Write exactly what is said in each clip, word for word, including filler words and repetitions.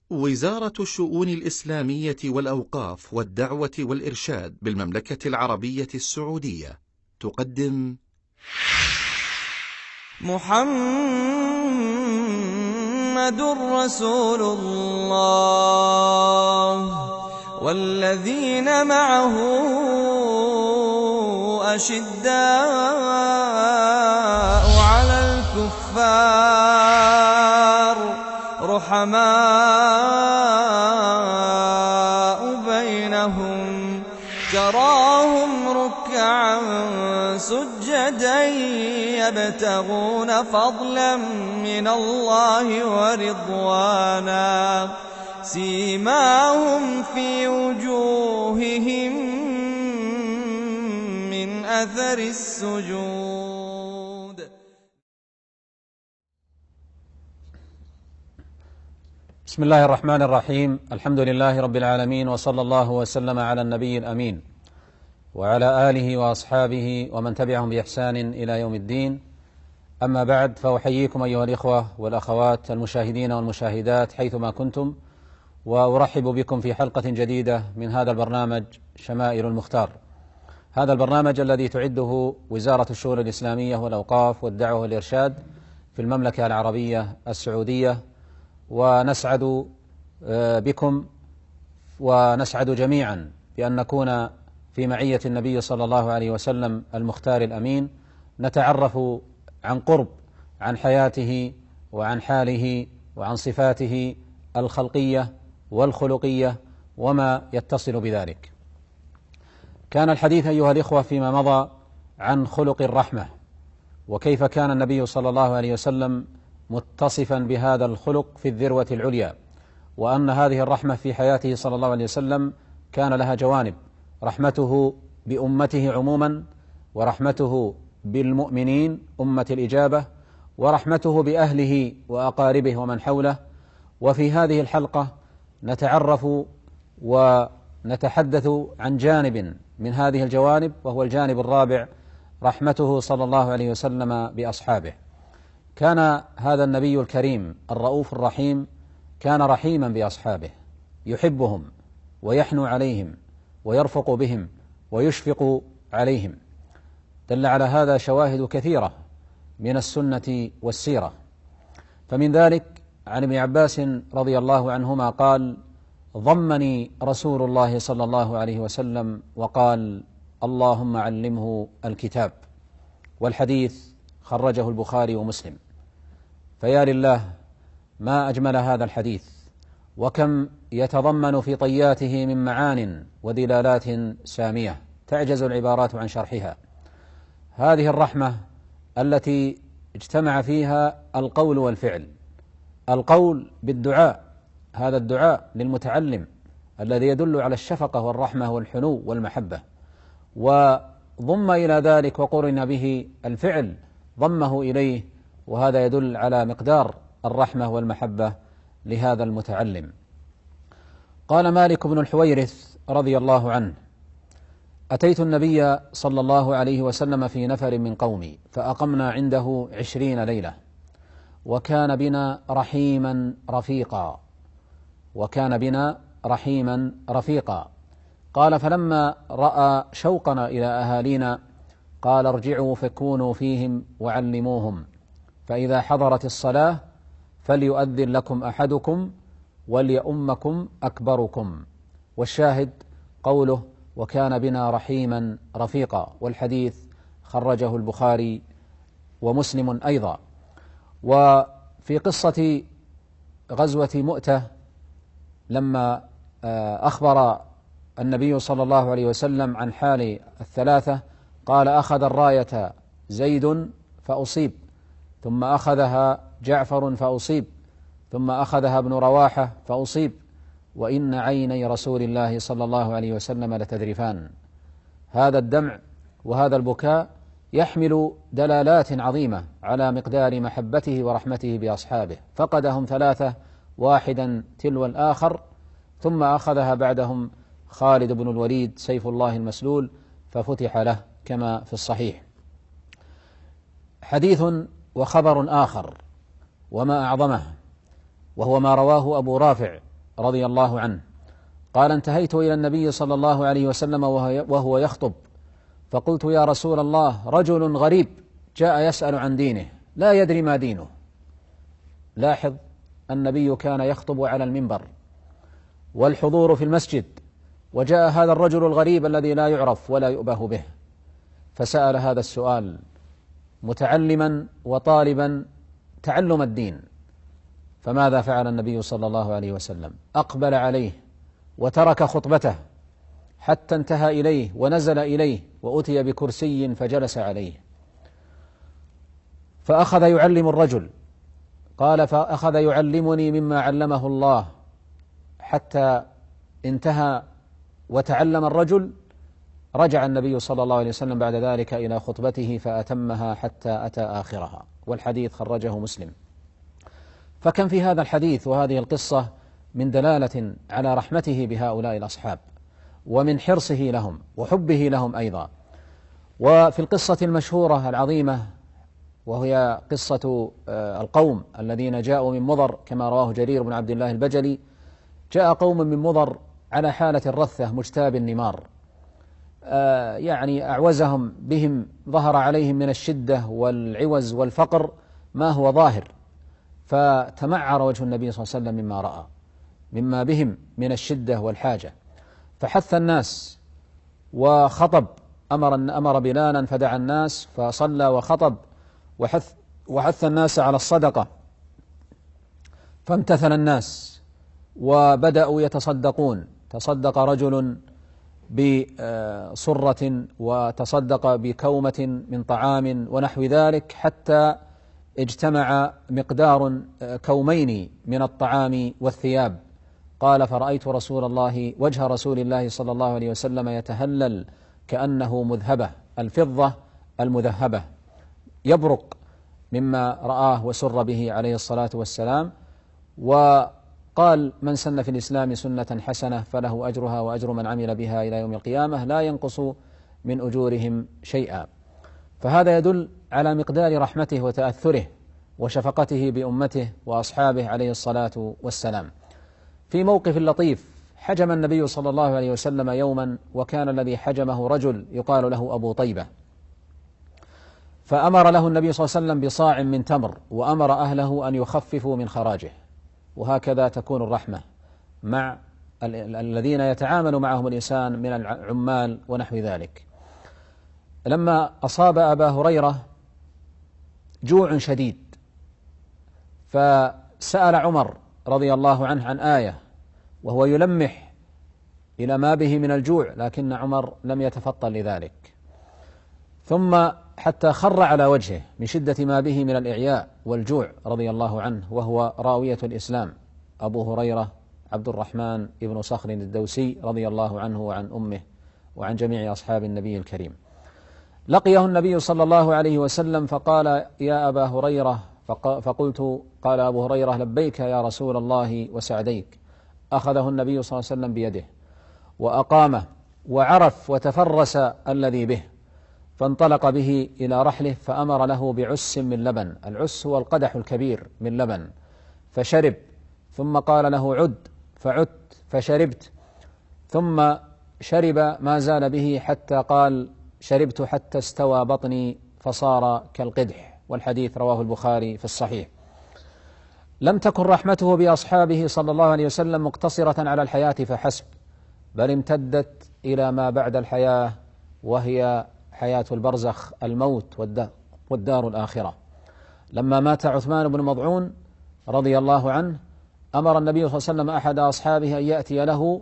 وزارة الشؤون الإسلامية والأوقاف والدعوة والإرشاد بالمملكة العربية السعودية تقدم محمد رسول الله والذين معه أشداء على الكفار رحماء بينهم تراهم ركعا سجدا يبتغون فضلا من الله ورضوانا سيماهم في وجوههم من أثر السجود. بسم الله الرحمن الرحيم. الحمد لله رب العالمين، وصلى الله وسلم على النبي الأمين وعلى آله وأصحابه ومن تبعهم بإحسان إلى يوم الدين. أما بعد، فأحييكم أيها الإخوة والأخوات المشاهدين والمشاهدات حيثما كنتم، وأرحب بكم في حلقة جديدة من هذا البرنامج شمائل المختار، هذا البرنامج الذي تعده وزارة الشؤون الإسلامية والأوقاف والدعوة والإرشاد في المملكة العربية السعودية. ونسعد بكم ونسعد جميعا بأن نكون في معية النبي صلى الله عليه وسلم المختار الأمين، نتعرف عن قرب عن حياته وعن حاله وعن صفاته الخلقية والخلقية وما يتصل بذلك. كان الحديث أيها الإخوة فيما مضى عن خلق الرحمة، وكيف كان النبي صلى الله عليه وسلم متصفا بهذا الخلق في الذروة العليا، وأن هذه الرحمة في حياته صلى الله عليه وسلم كان لها جوانب: رحمته بأمته عموما، ورحمته بالمؤمنين أمة الإجابة، ورحمته بأهله وأقاربه ومن حوله. وفي هذه الحلقة نتعرف ونتحدث عن جانب من هذه الجوانب، وهو الجانب الرابع، رحمته صلى الله عليه وسلم بأصحابه. كان هذا النبي الكريم الرؤوف الرحيم كان رحيما بأصحابه، يحبهم ويحنو عليهم ويرفق بهم ويشفق عليهم. دل على هذا شواهد كثيرة من السنة والسيرة. فمن ذلك عن ابن عباس رضي الله عنهما قال: ضمني رسول الله صلى الله عليه وسلم وقال: اللهم علمه الكتاب. والحديث خرجه البخاري ومسلم. فيا لله ما أجمل هذا الحديث، وكم يتضمن في طياته من معان ودلالات سامية تعجز العبارات عن شرحها. هذه الرحمة التي اجتمع فيها القول والفعل، القول بالدعاء، هذا الدعاء للمتعلم الذي يدل على الشفقة والرحمة والحنو والمحبة، وضم إلى ذلك وقرن به الفعل ضمه إليه، وهذا يدل على مقدار الرحمة والمحبة لهذا المتعلم. قال مالك بن الحويرث رضي الله عنه: أتيت النبي صلى الله عليه وسلم في نفر من قومي فأقمنا عنده عشرين ليلة، وكان بنا رحيما رفيقا وكان بنا رحيما رفيقا قال: فلما رأى شوقنا إلى أهالينا قال: ارجعوا فكونوا فيهم وعلموهم، فإذا حضرت الصلاة فليؤذن لكم أحدكم وليؤمكم أكبركم. والشاهد قوله: وكان بنا رحيما رفيقا. والحديث خرجه البخاري ومسلم أيضا. وفي قصة غزوة مؤتة لما أخبر النبي صلى الله عليه وسلم عن حال الثلاثة قال: أخذ الراية زيد فأصيب، ثم أخذها جعفر فأصيب، ثم أخذها ابن رواحة فأصيب، وإن عيني رسول الله صلى الله عليه وسلم لتذرفان. هذا الدمع وهذا البكاء يحمل دلالات عظيمة على مقدار محبته ورحمته بأصحابه. فقدهم ثلاثة واحدا تلو الآخر، ثم أخذها بعدهم خالد بن الوليد سيف الله المسلول ففتح له كما في الصحيح. حديث وخبر آخر وما أعظمه، وهو ما رواه أبو رافع رضي الله عنه قال: انتهيت إلى النبي صلى الله عليه وسلم وهو يخطب، فقلت: يا رسول الله، رجل غريب جاء يسأل عن دينه لا يدري ما دينه. لاحظ، النبي كان يخطب على المنبر والحضور في المسجد، وجاء هذا الرجل الغريب الذي لا يعرف ولا يؤبه به، فسأل هذا السؤال متعلما وطالبا تعلم الدين. فماذا فعل النبي صلى الله عليه وسلم؟ أقبل عليه وترك خطبته حتى انتهى إليه ونزل إليه، وأتي بكرسي فجلس عليه، فأخذ يعلم الرجل. قال: فأخذ يعلمني مما علمه الله حتى انتهى وتعلم الرجل. رجع النبي صلى الله عليه وسلم بعد ذلك إلى خطبته فأتمها حتى أتى آخرها، والحديث خرجه مسلم. فكم في هذا الحديث وهذه القصة من دلالة على رحمته بهؤلاء الأصحاب، ومن حرصه لهم وحبه لهم أيضا. وفي القصة المشهورة العظيمة، وهي قصة القوم الذين جاءوا من مضر كما رواه جرير بن عبد الله البجلي، جاء قوم من مضر على حالة الرثة مجتاب النمار، يعني أعوزهم بهم، ظهر عليهم من الشدة والعوز والفقر ما هو ظاهر، فتمعر وجه النبي صلى الله عليه وسلم مما رأى مما بهم من الشدة والحاجة، فحث الناس وخطب، أمر أمر بلالا فدعا الناس فصلى وخطب وحث وحث الناس على الصدقة، فامتثل الناس وبدأوا يتصدقون. تصدق رجل بصرة وتصدق بكومة من طعام ونحو ذلك، حتى اجتمع مقدار كومين من الطعام والثياب. قال: فرأيت رسول الله وجه رسول الله صلى الله عليه وسلم يتهلل كأنه مذهبة، الفضة المذهبة، يبرق مما رآه وسر به عليه الصلاة والسلام. وقال: من سن في الإسلام سنة حسنة فله أجرها وأجر من عمل بها إلى يوم القيامة لا ينقص من أجورهم شيئا. فهذا يدل على مقدار رحمته وتأثره وشفقته بأمته وأصحابه عليه الصلاة والسلام. في موقف لطيف، حجم النبي صلى الله عليه وسلم يوما، وكان الذي حجمه رجل يقال له أبو طيبة، فأمر له النبي صلى الله عليه وسلم بصاع من تمر، وأمر أهله أن يخففوا من خراجه. وهكذا تكون الرحمة مع الذين يتعامل معهم الإنسان من العمال ونحو ذلك. لما أصاب أبا هريرة جوع شديد، فسأل عمر رضي الله عنه عن آية، وهو يلمح إلى ما به من الجوع، لكن عمر لم يتفطن لذلك، ثم حتى خر على وجهه من شدة ما به من الإعياء والجوع رضي الله عنه، وهو راوية الإسلام أبو هريرة عبد الرحمن بن صخر الدوسي رضي الله عنه وعن أمه وعن جميع أصحاب النبي الكريم. لقيه النبي صلى الله عليه وسلم فقال: يا أبا هريرة، فقلت: قال أبو هريرة: لبيك يا رسول الله وسعديك. أخذه النبي صلى الله عليه وسلم بيده وأقامه، وعرف وتفرس الذي به، فانطلق به إلى رحله، فأمر له بعس من لبن. العس هو القدح الكبير من لبن، فشرب، ثم قال له: عد، فعدت فشربت، ثم شرب ما زال به حتى قال: شربت حتى استوى بطني فصار كالقدح. والحديث رواه البخاري في الصحيح. لم تكن رحمته بأصحابه صلى الله عليه وسلم مقتصرة على الحياة فحسب، بل امتدت إلى ما بعد الحياة، وهي حياة البرزخ، الموت والدار الآخرة. لما مات عثمان بن مضعون رضي الله عنه، أمر النبي صلى الله عليه وسلم أحد أصحابه أن يأتي له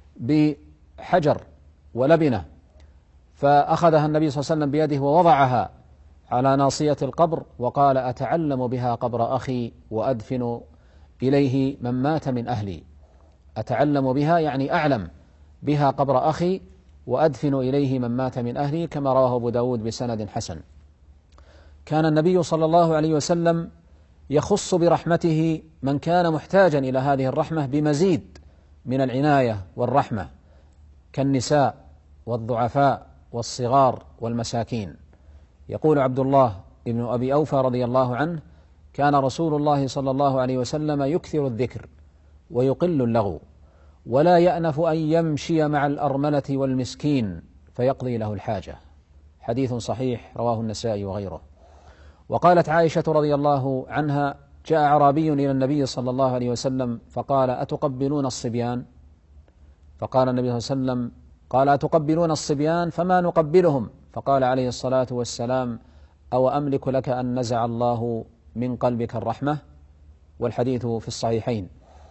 بحجر ولبنة، فأخذها النبي صلى الله عليه وسلم بيده ووضعها على ناصية القبر، وقال: أتعلم بها قبر أخي وأدفن إليه من مات من أهلي. أتعلم بها يعني أعلم بها قبر أخي وأدفن إليه من مات من أهلي، كما رواه أبو داود بسند حسن. كان النبي صلى الله عليه وسلم يخص برحمته من كان محتاجا إلى هذه الرحمة بمزيد من العناية والرحمة، كالنساء والضعفاء والصغار والمساكين. يقول عبد الله ابن أبي أوفى رضي الله عنه: كان رسول الله صلى الله عليه وسلم يكثر الذكر ويقل اللغو، ولا يأنف أن يمشي مع الأرملة والمسكين فيقضي له الحاجة. حديث صحيح رواه النسائي وغيره. وقالت عائشة رضي الله عنها: جاء أعرابي إلى النبي صلى الله عليه وسلم فقال: أتقبلون الصبيان؟ فقال النبي صلى الله عليه وسلم: قال: أتقبلون الصبيان؟ فما نقبلهم. فقال عليه الصلاة والسلام: أو أملك لك أن نزع الله من قلبك الرحمة؟ والحديث في الصحيحين.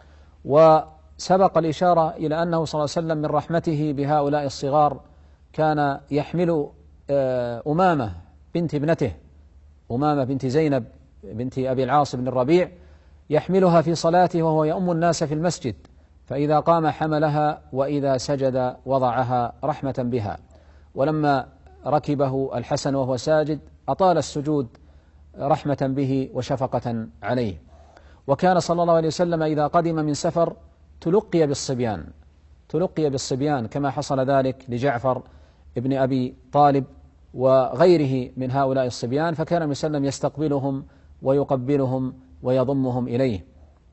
وسبق الإشارة إلى أنه صلى الله عليه وسلم من رحمته بهؤلاء الصغار كان يحمل أمامة بنت ابنته، أمامة بنت زينب بنت أبي العاص بن الربيع، يحملها في صلاته وهو يؤم الناس في المسجد، فإذا قام حملها وإذا سجد وضعها رحمة بها. ولما ركبه الحسن وهو ساجد أطال السجود رحمة به وشفقة عليه. وكان صلى الله عليه وسلم إذا قدم من سفر تلقي بالصبيان تلقي بالصبيان كما حصل ذلك لجعفر ابن أبي طالب وغيره من هؤلاء الصبيان، فكان النبي صلى الله عليه وسلم يستقبلهم ويقبلهم ويضمهم إليه.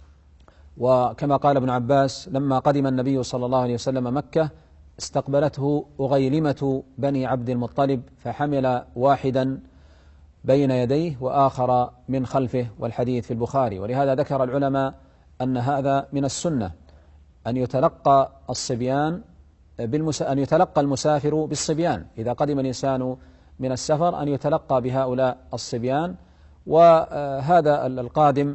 وكما قال ابن عباس: لما قدم النبي صلى الله عليه وسلم مكة استقبلته أغيلمة بني عبد المطلب، فحمل واحدا بين يديه وآخر من خلفه، والحديث في البخاري. ولهذا ذكر العلماء أن هذا من السنة، أن يتلقى الصبيان بالمس... أن يتلقى المسافر بالصبيان إذا قدم الإنسان من السفر، أن يتلقى بهؤلاء الصبيان، وهذا القادم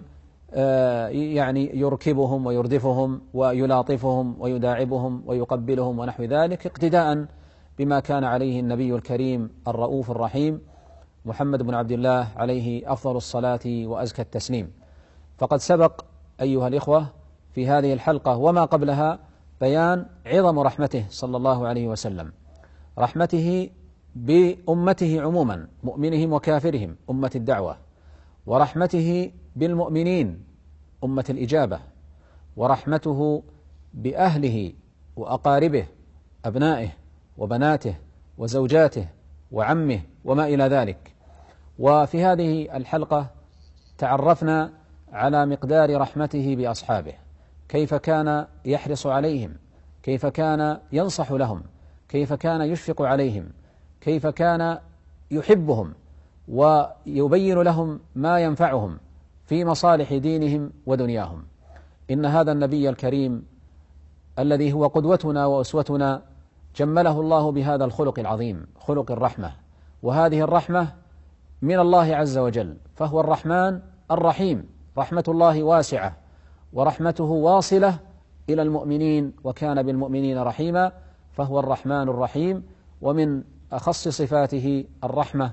يعني يركبهم ويردفهم ويلاطفهم ويداعبهم ويقبلهم ونحو ذلك، اقتداء بما كان عليه النبي الكريم الرؤوف الرحيم محمد بن عبد الله عليه أفضل الصلاة وأزكى التسليم. فقد سبق أيها الإخوة في هذه الحلقة وما قبلها بيان عظم رحمته صلى الله عليه وسلم، رحمته بأمته عموما، مؤمنهم وكافرهم، أمة الدعوة، ورحمته بالمؤمنين أمة الإجابة، ورحمته بأهله وأقاربه، أبنائه وبناته وزوجاته وعمه وما إلى ذلك. وفي هذه الحلقة تعرفنا على مقدار رحمته بأصحابه، كيف كان يحرص عليهم، كيف كان ينصح لهم، كيف كان يشفق عليهم، كيف كان يحبهم ويبين لهم ما ينفعهم في مصالح دينهم ودنياهم. إن هذا النبي الكريم الذي هو قدوتنا وأسوتنا جمله الله بهذا الخلق العظيم، خلق الرحمة، وهذه الرحمة من الله عز وجل، فهو الرحمن الرحيم، رحمة الله واسعة ورحمته واصلة إلى المؤمنين، وكان بالمؤمنين رحيما، فهو الرحمن الرحيم. ومن أخص صفاته الرحمة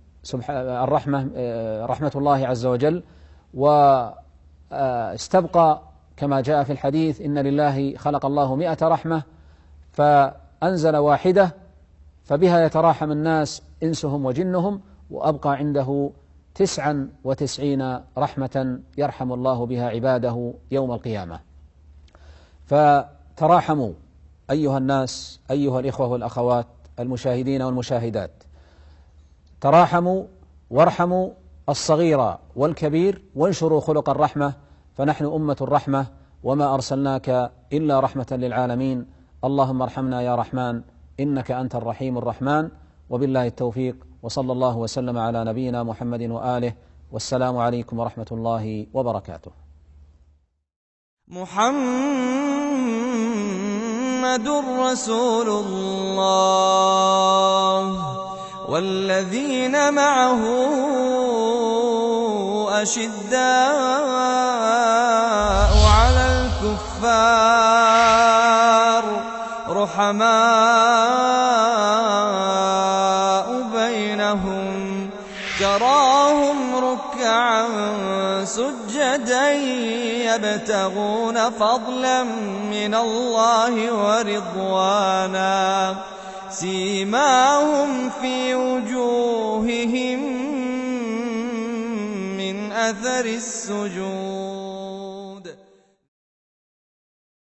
الرحمة رحمة الله عز وجل. واستبقى كما جاء في الحديث: إن لله خلق الله مئة رحمة فأنزل واحدة فبها يتراحم الناس إنسهم وجنهم، وأبقى عنده تسعا وتسعين رحمة يرحم الله بها عباده يوم القيامة. فتراحموا أيها الناس، أيها الإخوة والأخوات المشاهدين والمشاهدات، تراحموا وارحموا الصغير والكبير، وانشروا خلق الرحمة، فنحن أمة الرحمة وما أرسلناك إلا رحمة للعالمين. اللهم ارحمنا يا رحمن إنك أنت الرحيم الرحمن. وبالله التوفيق، وصلى الله وسلم على نبينا محمد وآله، والسلام عليكم ورحمة الله وبركاته. محمد رسول الله والذين معه أشداء على الكفار رحماء بينهم، تراهم ركعا سجدا يبتغون فضلا من الله ورضوانا، سيماهم في وجوههم من أثر السجود.